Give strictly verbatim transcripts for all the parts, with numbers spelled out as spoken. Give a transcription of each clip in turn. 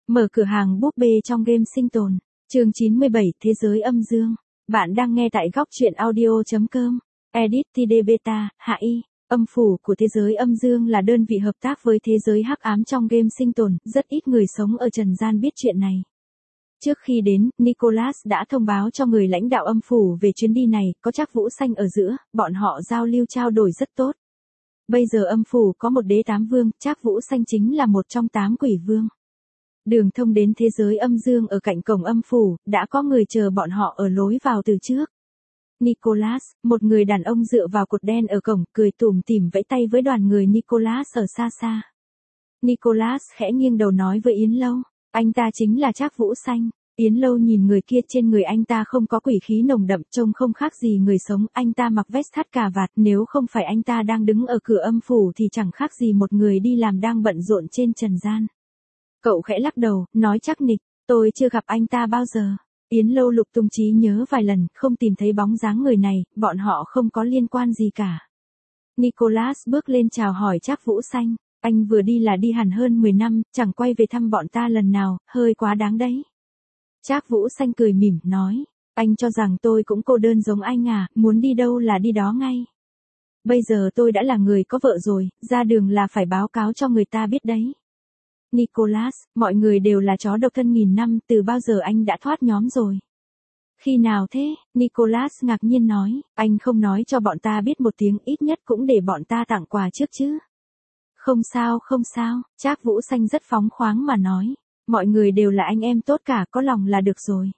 Mở cửa hàng búp bê trong game sinh tồn. Chương chín mươi bảy, Thế giới âm dương. Bạn đang nghe tại góc truyện audio chấm com. Edit tê đê Beta, hạ y. Âm phủ của thế giới âm dương là đơn vị hợp tác với thế giới hắc ám trong game sinh tồn, rất ít người sống ở trần gian biết chuyện này. Trước khi đến, Nicholas đã thông báo cho người lãnh đạo âm phủ về chuyến đi này, có Trác Vũ Xanh ở giữa, bọn họ giao lưu trao đổi rất tốt. Bây giờ âm phủ có một đế tám vương, Trác Vũ Xanh chính là một trong tám quỷ vương. Đường thông đến thế giới âm dương ở cạnh cổng âm phủ, đã có người chờ bọn họ ở lối vào từ trước. Nicholas, một người đàn ông dựa vào cột đen ở cổng, cười tủm tỉm vẫy tay với đoàn người Nicholas ở xa xa. Nicholas khẽ nghiêng đầu nói với Yến Lâu, anh ta chính là Trác Vũ Xanh. Yến Lâu nhìn người kia, trên người anh ta không có quỷ khí nồng đậm, trông không khác gì người sống, anh ta mặc vest thắt cà vạt, nếu không phải anh ta đang đứng ở cửa âm phủ thì chẳng khác gì một người đi làm đang bận rộn trên trần gian. Cậu khẽ lắc đầu, nói chắc nịch, tôi chưa gặp anh ta bao giờ. Yến Lâu lục tung trí nhớ vài lần, không tìm thấy bóng dáng người này, bọn họ không có liên quan gì cả. Nicholas bước lên chào hỏi Trác Vũ Xanh, anh vừa đi là đi hẳn hơn mười năm, chẳng quay về thăm bọn ta lần nào, hơi quá đáng đấy. Trác Vũ Xanh cười mỉm, nói, anh cho rằng tôi cũng cô đơn giống anh à, muốn đi đâu là đi đó ngay. Bây giờ tôi đã là người có vợ rồi, ra đường là phải báo cáo cho người ta biết đấy. Nicholas, mọi người đều là chó độc thân nghìn năm, từ bao giờ anh đã thoát nhóm rồi? Khi nào thế? Nicholas ngạc nhiên nói, anh không nói cho bọn ta biết một tiếng, ít nhất cũng để bọn ta tặng quà trước chứ. Không sao không sao, Trác Vũ Xanh rất phóng khoáng mà nói, mọi người đều là anh em tốt cả, có lòng là được rồi.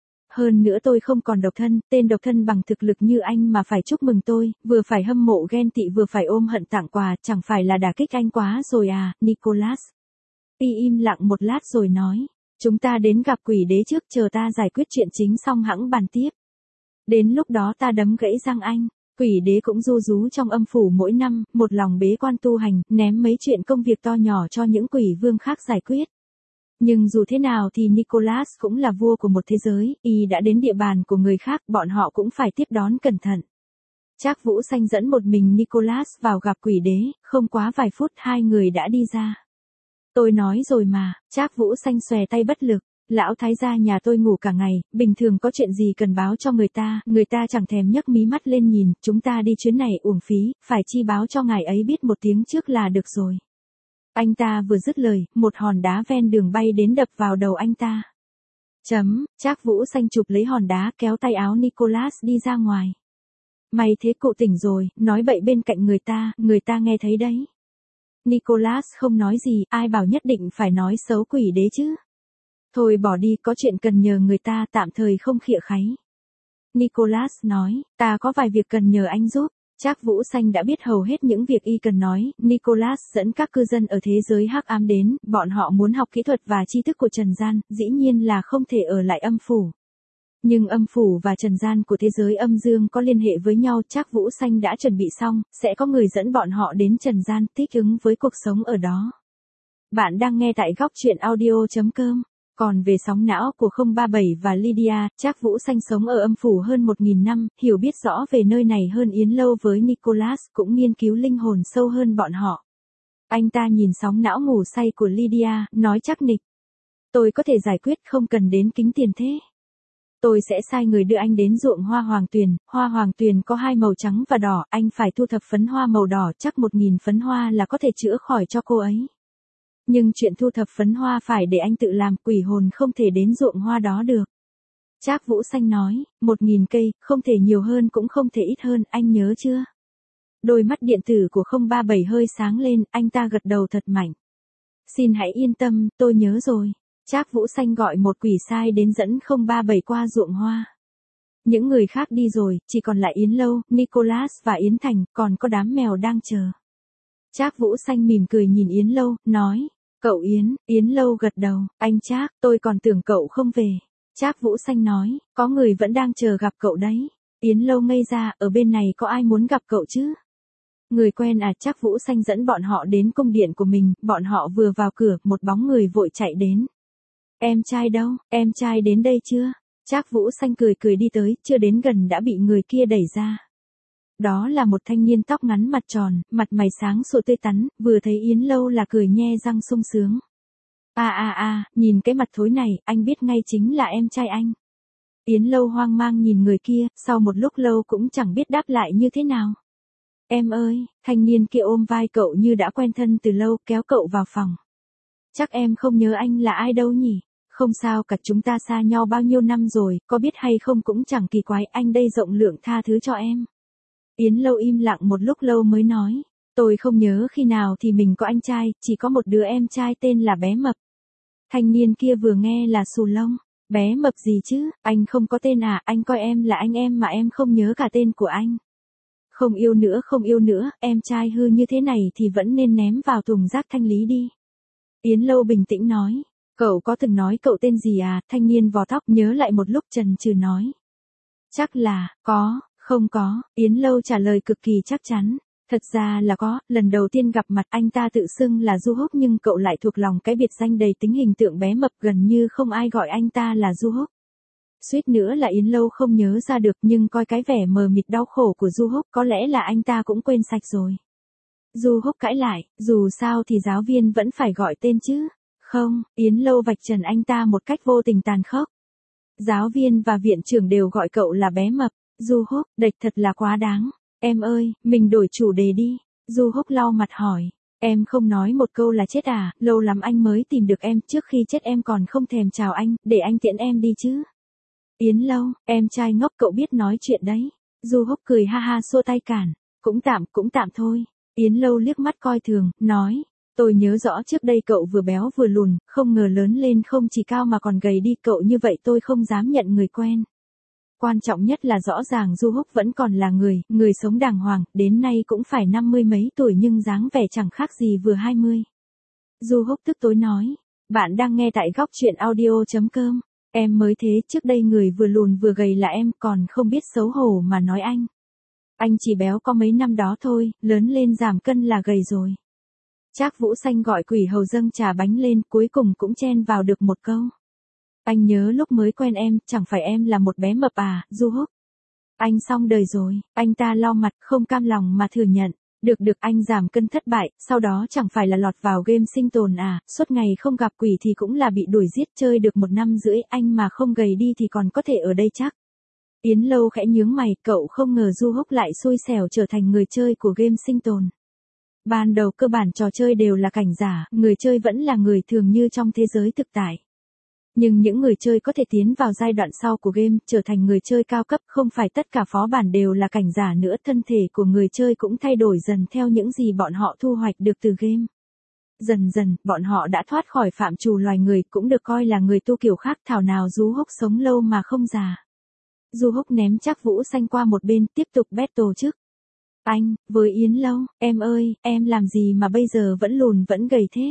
Hơn nữa tôi không còn độc thân, tên độc thân bằng thực lực như anh mà phải chúc mừng tôi, vừa phải hâm mộ ghen tị vừa phải ôm hận tặng quà, chẳng phải là đả kích anh quá rồi à, Nicholas. Y im lặng một lát rồi nói, chúng ta đến gặp quỷ đế trước, chờ ta giải quyết chuyện chính xong hẵng bàn tiếp. Đến lúc đó ta đấm gãy răng anh. Quỷ đế cũng ru rú trong âm phủ mỗi năm, một lòng bế quan tu hành, ném mấy chuyện công việc to nhỏ cho những quỷ vương khác giải quyết. Nhưng dù thế nào thì Nicholas cũng là vua của một thế giới, y đã đến địa bàn của người khác, bọn họ cũng phải tiếp đón cẩn thận. Trác Vũ Xanh dẫn một mình Nicholas vào gặp quỷ đế, không quá vài phút hai người đã đi ra. Tôi nói rồi mà, Trác Vũ Xanh xòe tay bất lực, lão thái gia nhà tôi ngủ cả ngày, bình thường có chuyện gì cần báo cho người ta, người ta chẳng thèm nhấc mí mắt lên nhìn, chúng ta đi chuyến này uổng phí, phải chi báo cho ngài ấy biết một tiếng trước là được rồi. Anh ta vừa dứt lời, một hòn đá ven đường bay đến đập vào đầu anh ta. Chấm, Trác Vũ Xanh chụp lấy hòn đá, kéo tay áo Nicholas đi ra ngoài. Mày thế cụ tỉnh rồi, nói bậy bên cạnh người ta, người ta nghe thấy đấy. Nicholas không nói gì, ai bảo nhất định phải nói xấu quỷ đế chứ. Thôi bỏ đi, có chuyện cần nhờ người ta, tạm thời không khịa kháy. Nicholas nói, ta có vài việc cần nhờ anh giúp. Trác Vũ Xanh đã biết hầu hết những việc y cần nói, Nicholas dẫn các cư dân ở thế giới hắc ám đến, bọn họ muốn học kỹ thuật và tri thức của trần gian, dĩ nhiên là không thể ở lại âm phủ. Nhưng âm phủ và trần gian của thế giới âm dương có liên hệ với nhau, Trác Vũ Xanh đã chuẩn bị xong, sẽ có người dẫn bọn họ đến trần gian, thích ứng với cuộc sống ở đó. Bạn đang nghe tại góc truyện audio chấm com. Còn về sóng não của không ba bảy và Lydia, Trác Vũ Xanh sống ở âm phủ hơn một nghìn năm, hiểu biết rõ về nơi này hơn Yến Lâu với Nicholas, cũng nghiên cứu linh hồn sâu hơn bọn họ. Anh ta nhìn sóng não ngủ say của Lydia, nói chắc nịch. Tôi có thể giải quyết, không cần đến kính tiền thế. Tôi sẽ sai người đưa anh đến ruộng hoa hoàng tuyền, hoa hoàng tuyền có hai màu trắng và đỏ, anh phải thu thập phấn hoa màu đỏ, chắc một nghìn phấn hoa là có thể chữa khỏi cho cô ấy. Nhưng chuyện thu thập phấn hoa phải để anh tự làm, quỷ hồn không thể đến ruộng hoa đó được. Trác Vũ Xanh nói, một nghìn cây, không thể nhiều hơn cũng không thể ít hơn, anh nhớ chưa? Đôi mắt điện tử của không ba bảy hơi sáng lên, anh ta gật đầu thật mạnh. Xin hãy yên tâm, tôi nhớ rồi. Trác Vũ Xanh gọi một quỷ sai đến dẫn không ba bảy qua ruộng hoa. Những người khác đi rồi, chỉ còn lại Yến Lâu, Nicholas và Yến Thành, còn có đám mèo đang chờ. Trác Vũ Xanh mỉm cười nhìn Yến Lâu, nói, cậu Yến, Yến Lâu gật đầu, anh Trác, tôi còn tưởng cậu không về. Trác Vũ Xanh nói, có người vẫn đang chờ gặp cậu đấy. Yến Lâu ngây ra, ở bên này có ai muốn gặp cậu chứ? Người quen à? Trác Vũ Xanh dẫn bọn họ đến cung điện của mình, bọn họ vừa vào cửa, một bóng người vội chạy đến. Em trai đâu, em trai đến đây chưa? Trác Vũ Xanh cười cười đi tới, chưa đến gần đã bị người kia đẩy ra. Đó là một thanh niên tóc ngắn mặt tròn, mặt mày sáng sủa tươi tắn, vừa thấy Yến Lâu là cười nhe răng sung sướng. À à à, nhìn cái mặt thối này, anh biết ngay chính là em trai anh. Yến Lâu hoang mang nhìn người kia, sau một lúc lâu cũng chẳng biết đáp lại như thế nào. Em ơi, thanh niên kia ôm vai cậu như đã quen thân từ lâu, kéo cậu vào phòng. Chắc em không nhớ anh là ai đâu nhỉ? Không sao cả, chúng ta xa nhau bao nhiêu năm rồi, có biết hay không cũng chẳng kỳ quái, anh đây rộng lượng tha thứ cho em. Yến Lâu im lặng một lúc lâu mới nói, tôi không nhớ khi nào thì mình có anh trai, chỉ có một đứa em trai tên là bé Mập. Thanh niên kia vừa nghe là xù lông, bé Mập gì chứ, anh không có tên à, anh coi em là anh em mà em không nhớ cả tên của anh. Không yêu nữa không yêu nữa, em trai hư như thế này thì vẫn nên ném vào thùng rác thanh lý đi. Yến Lâu bình tĩnh nói, cậu có từng nói cậu tên gì à, thanh niên vò tóc nhớ lại một lúc chần chừ nói. Chắc là, có, không có, Yến Lâu trả lời cực kỳ chắc chắn. Thật ra là có, lần đầu tiên gặp mặt anh ta tự xưng là Du Húc nhưng cậu lại thuộc lòng cái biệt danh đầy tính hình tượng bé mập, gần như không ai gọi anh ta là Du Húc. Suýt nữa là Yến Lâu không nhớ ra được, nhưng coi cái vẻ mờ mịt đau khổ của Du Húc có lẽ là anh ta cũng quên sạch rồi. Du Húc cãi lại, dù sao thì giáo viên vẫn phải gọi tên chứ. Không, Yến Lâu vạch trần anh ta một cách vô tình tàn khốc. Giáo viên và viện trưởng đều gọi cậu là bé mập. Du Húc, đệch thật là quá đáng. Em ơi, mình đổi chủ đề đi. Du Húc lau mặt hỏi. Em không nói một câu là chết à, lâu lắm anh mới tìm được em, trước khi chết em còn không thèm chào anh, để anh tiễn em đi chứ. Yến Lâu, em trai ngốc cậu biết nói chuyện đấy. Du Húc cười ha ha xua tay cản. Cũng tạm, cũng tạm thôi. Yến Lâu liếc mắt coi thường, nói. Tôi nhớ rõ trước đây cậu vừa béo vừa lùn, không ngờ lớn lên không chỉ cao mà còn gầy đi, cậu như vậy tôi không dám nhận người quen. Quan trọng nhất là rõ ràng Du Húc vẫn còn là người, người sống đàng hoàng, đến nay cũng phải năm mươi mấy tuổi nhưng dáng vẻ chẳng khác gì vừa hai mươi. Du Húc tức tối nói, bạn đang nghe tại góc truyện audio chấm com, em mới thế, trước đây người vừa lùn vừa gầy là em, còn không biết xấu hổ mà nói anh. Anh chỉ béo có mấy năm đó thôi, lớn lên giảm cân là gầy rồi. Trác Vũ Xanh gọi Quỷ Hầu dâng trà bánh lên, cuối cùng cũng chen vào được một câu. Anh nhớ lúc mới quen em, chẳng phải em là một bé mập à, Du Húc. Anh xong đời rồi, anh ta lau mặt, không cam lòng mà thừa nhận. Được được, anh giảm cân thất bại, sau đó chẳng phải là lọt vào game sinh tồn à, suốt ngày không gặp quỷ thì cũng là bị đuổi giết, chơi được một năm rưỡi, anh mà không gầy đi thì còn có thể ở đây chắc. Yến Lâu khẽ nhướng mày, cậu không ngờ Du Húc lại xui xẻo trở thành người chơi của game sinh tồn. Ban đầu cơ bản trò chơi đều là cảnh giả, người chơi vẫn là người thường như trong thế giới thực tại. Nhưng những người chơi có thể tiến vào giai đoạn sau của game, trở thành người chơi cao cấp, không phải tất cả phó bản đều là cảnh giả nữa, thân thể của người chơi cũng thay đổi dần theo những gì bọn họ thu hoạch được từ game. Dần dần, bọn họ đã thoát khỏi phạm trù loài người, cũng được coi là người tu kiểu khác, thảo nào Du Húc sống lâu mà không già. Du Húc ném Trác Vũ Xanh qua một bên, tiếp tục battle trước. Anh, với Yến Lâu, em ơi, em làm gì mà bây giờ vẫn lùn vẫn gầy thế?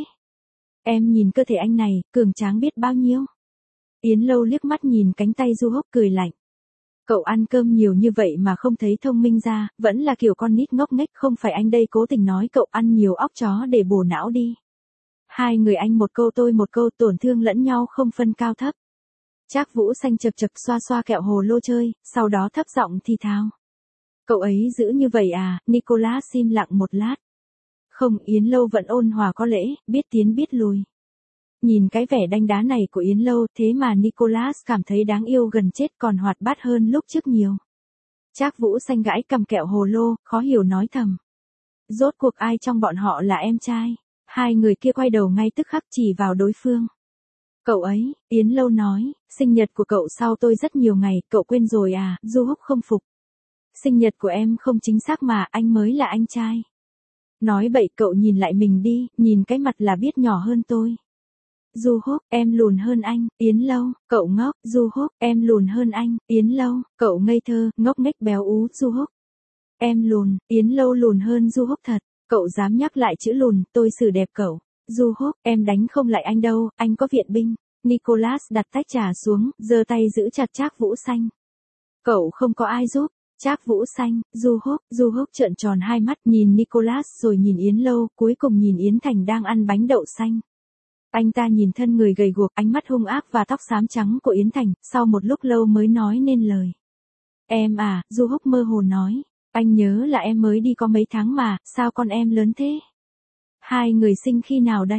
Em nhìn cơ thể anh này, cường tráng biết bao nhiêu. Yến Lâu liếc mắt nhìn cánh tay Du Húc cười lạnh. Cậu ăn cơm nhiều như vậy mà không thấy thông minh ra, vẫn là kiểu con nít ngốc nghếch, không phải anh đây cố tình nói cậu ăn nhiều óc chó để bổ não đi. Hai người anh một câu tôi một câu, tổn thương lẫn nhau không phân cao thấp. Trác Vũ Xanh chập chập xoa xoa kẹo hồ lô chơi, sau đó thấp giọng thì thào. Cậu ấy giữ như vậy à, Nicholas im lặng một lát. Không, Yến Lâu vẫn ôn hòa có lễ, biết tiến biết lùi. Nhìn cái vẻ đanh đá này của Yến Lâu, thế mà Nicholas cảm thấy đáng yêu gần chết, còn hoạt bát hơn lúc trước nhiều. Trác Vũ Xanh gãi cầm kẹo hồ lô, khó hiểu nói thầm. Rốt cuộc ai trong bọn họ là em trai? Hai người kia quay đầu ngay tức khắc chỉ vào đối phương. Cậu ấy, Yến Lâu nói, sinh nhật của cậu sau tôi rất nhiều ngày, cậu quên rồi à, Du Húc không phục. Sinh nhật của em không chính xác mà, anh mới là anh trai. Nói bậy, cậu nhìn lại mình đi, nhìn cái mặt là biết nhỏ hơn tôi. Du Húc, em lùn hơn anh, Yến Lâu, cậu ngốc, Du Húc, em lùn hơn anh, Yến Lâu, cậu ngây thơ, ngốc nghếch béo ú, Du Húc. Em lùn, Yến Lâu lùn hơn Du Húc thật, cậu dám nhắc lại chữ lùn, tôi xử đẹp cậu. Du Húc, em đánh không lại anh đâu, anh có viện binh. Nicholas đặt tách trà xuống, giơ tay giữ chặt Trác Vũ Xanh. Cậu không có ai giúp. Trác Vũ Xanh, Du Húc, Du Húc trợn tròn hai mắt nhìn Nicholas rồi nhìn Yến Lâu, cuối cùng nhìn Yến Thành đang ăn bánh đậu xanh. Anh ta nhìn thân người gầy guộc, ánh mắt hung ác và tóc xám trắng của Yến Thành, sau một lúc lâu mới nói nên lời. Em à, Du Húc mơ hồ nói, anh nhớ là em mới đi có mấy tháng mà, sao con em lớn thế? Hai người sinh khi nào đấy?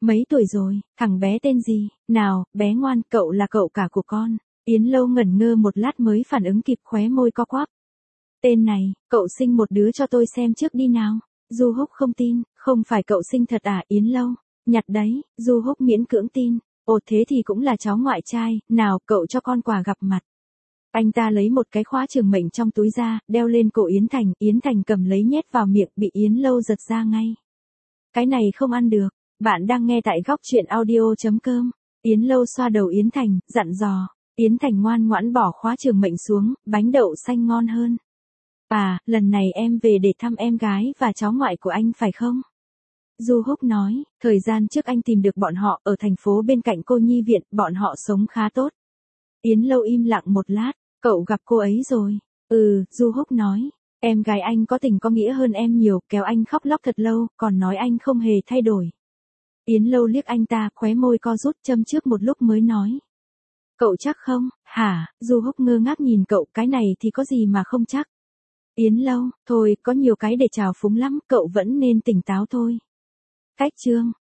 Mấy tuổi rồi, thằng bé tên gì? Nào, bé ngoan, cậu là cậu cả của con. Yến Lâu ngẩn ngơ một lát mới phản ứng kịp, khóe môi co quắp. Tên này, cậu sinh một đứa cho tôi xem trước đi nào. Du Húc không tin, không phải cậu sinh thật à? Yến Lâu, nhặt đấy. Du Húc miễn cưỡng tin. Ồ, thế thì cũng là cháu ngoại trai, nào cậu cho con quà gặp mặt. Anh ta lấy một cái khóa trường mệnh trong túi ra, đeo lên cổ Yến Thành, Yến Thành cầm lấy nhét vào miệng, bị Yến Lâu giật ra ngay. Cái này không ăn được. Bạn đang nghe tại góc truyện audio.com. Yến Lâu xoa đầu Yến Thành, dặn dò. Yến Thành ngoan ngoãn bỏ khóa trường mệnh xuống, bánh đậu xanh ngon hơn. À, lần này em về để thăm em gái và cháu ngoại của anh phải không? Du Húc nói, thời gian trước anh tìm được bọn họ ở thành phố bên cạnh cô nhi viện, bọn họ sống khá tốt. Yến Lâu im lặng một lát, cậu gặp cô ấy rồi. Ừ, Du Húc nói, em gái anh có tình có nghĩa hơn em nhiều, kéo anh khóc lóc thật lâu, còn nói anh không hề thay đổi. Yến Lâu liếc anh ta, khóe môi co rút, châm trước một lúc mới nói. Cậu chắc không? Hả? Du Húc ngơ ngác nhìn cậu, cái này thì có gì mà không chắc. Yến Lâu, thôi, có nhiều cái để trào phúng lắm, cậu vẫn nên tỉnh táo thôi. Cách chương